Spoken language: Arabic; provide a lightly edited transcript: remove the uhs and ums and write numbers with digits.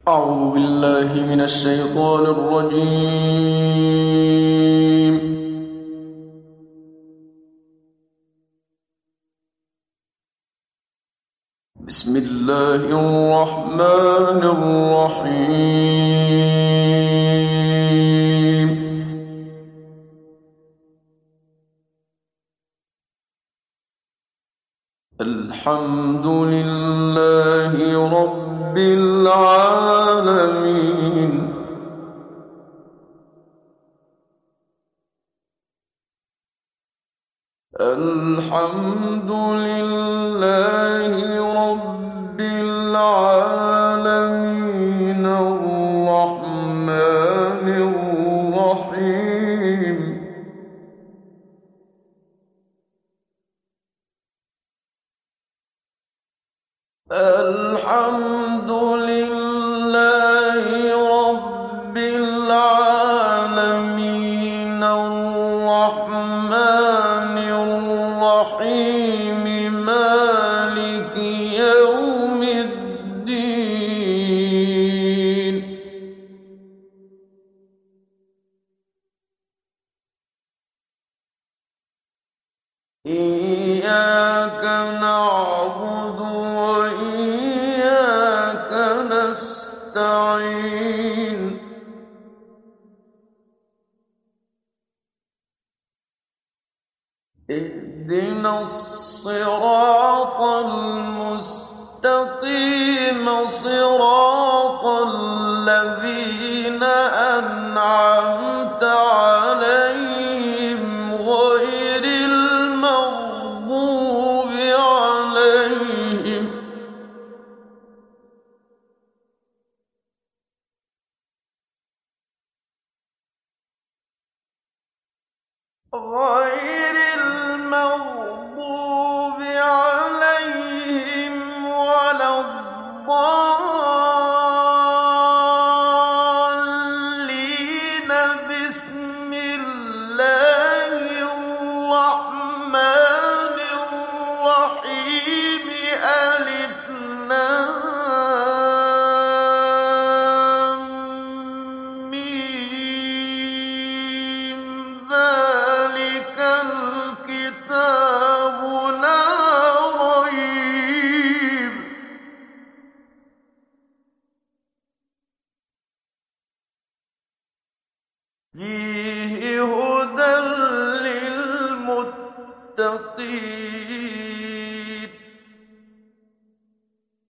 أعوذ بالله من الشيطان الرجيم. بسم الله الرحمن الرحيم. الحمد لله رب العالمين. الحمد لله رب العالمين الرحمن الرحيم. الحمد لله رب العالمين الرحمن الرحيم مالك يوم الدين. إياك نعبد وإياك نستعين. اهدنا الصراط المستقيم صراط الذين أنعمت عليهم غير المغضوب عليهم ولا الضالين. بسم الله الرحمن الرحيم. ألف لام ميم. ذلك الكتاب لا ريب فيه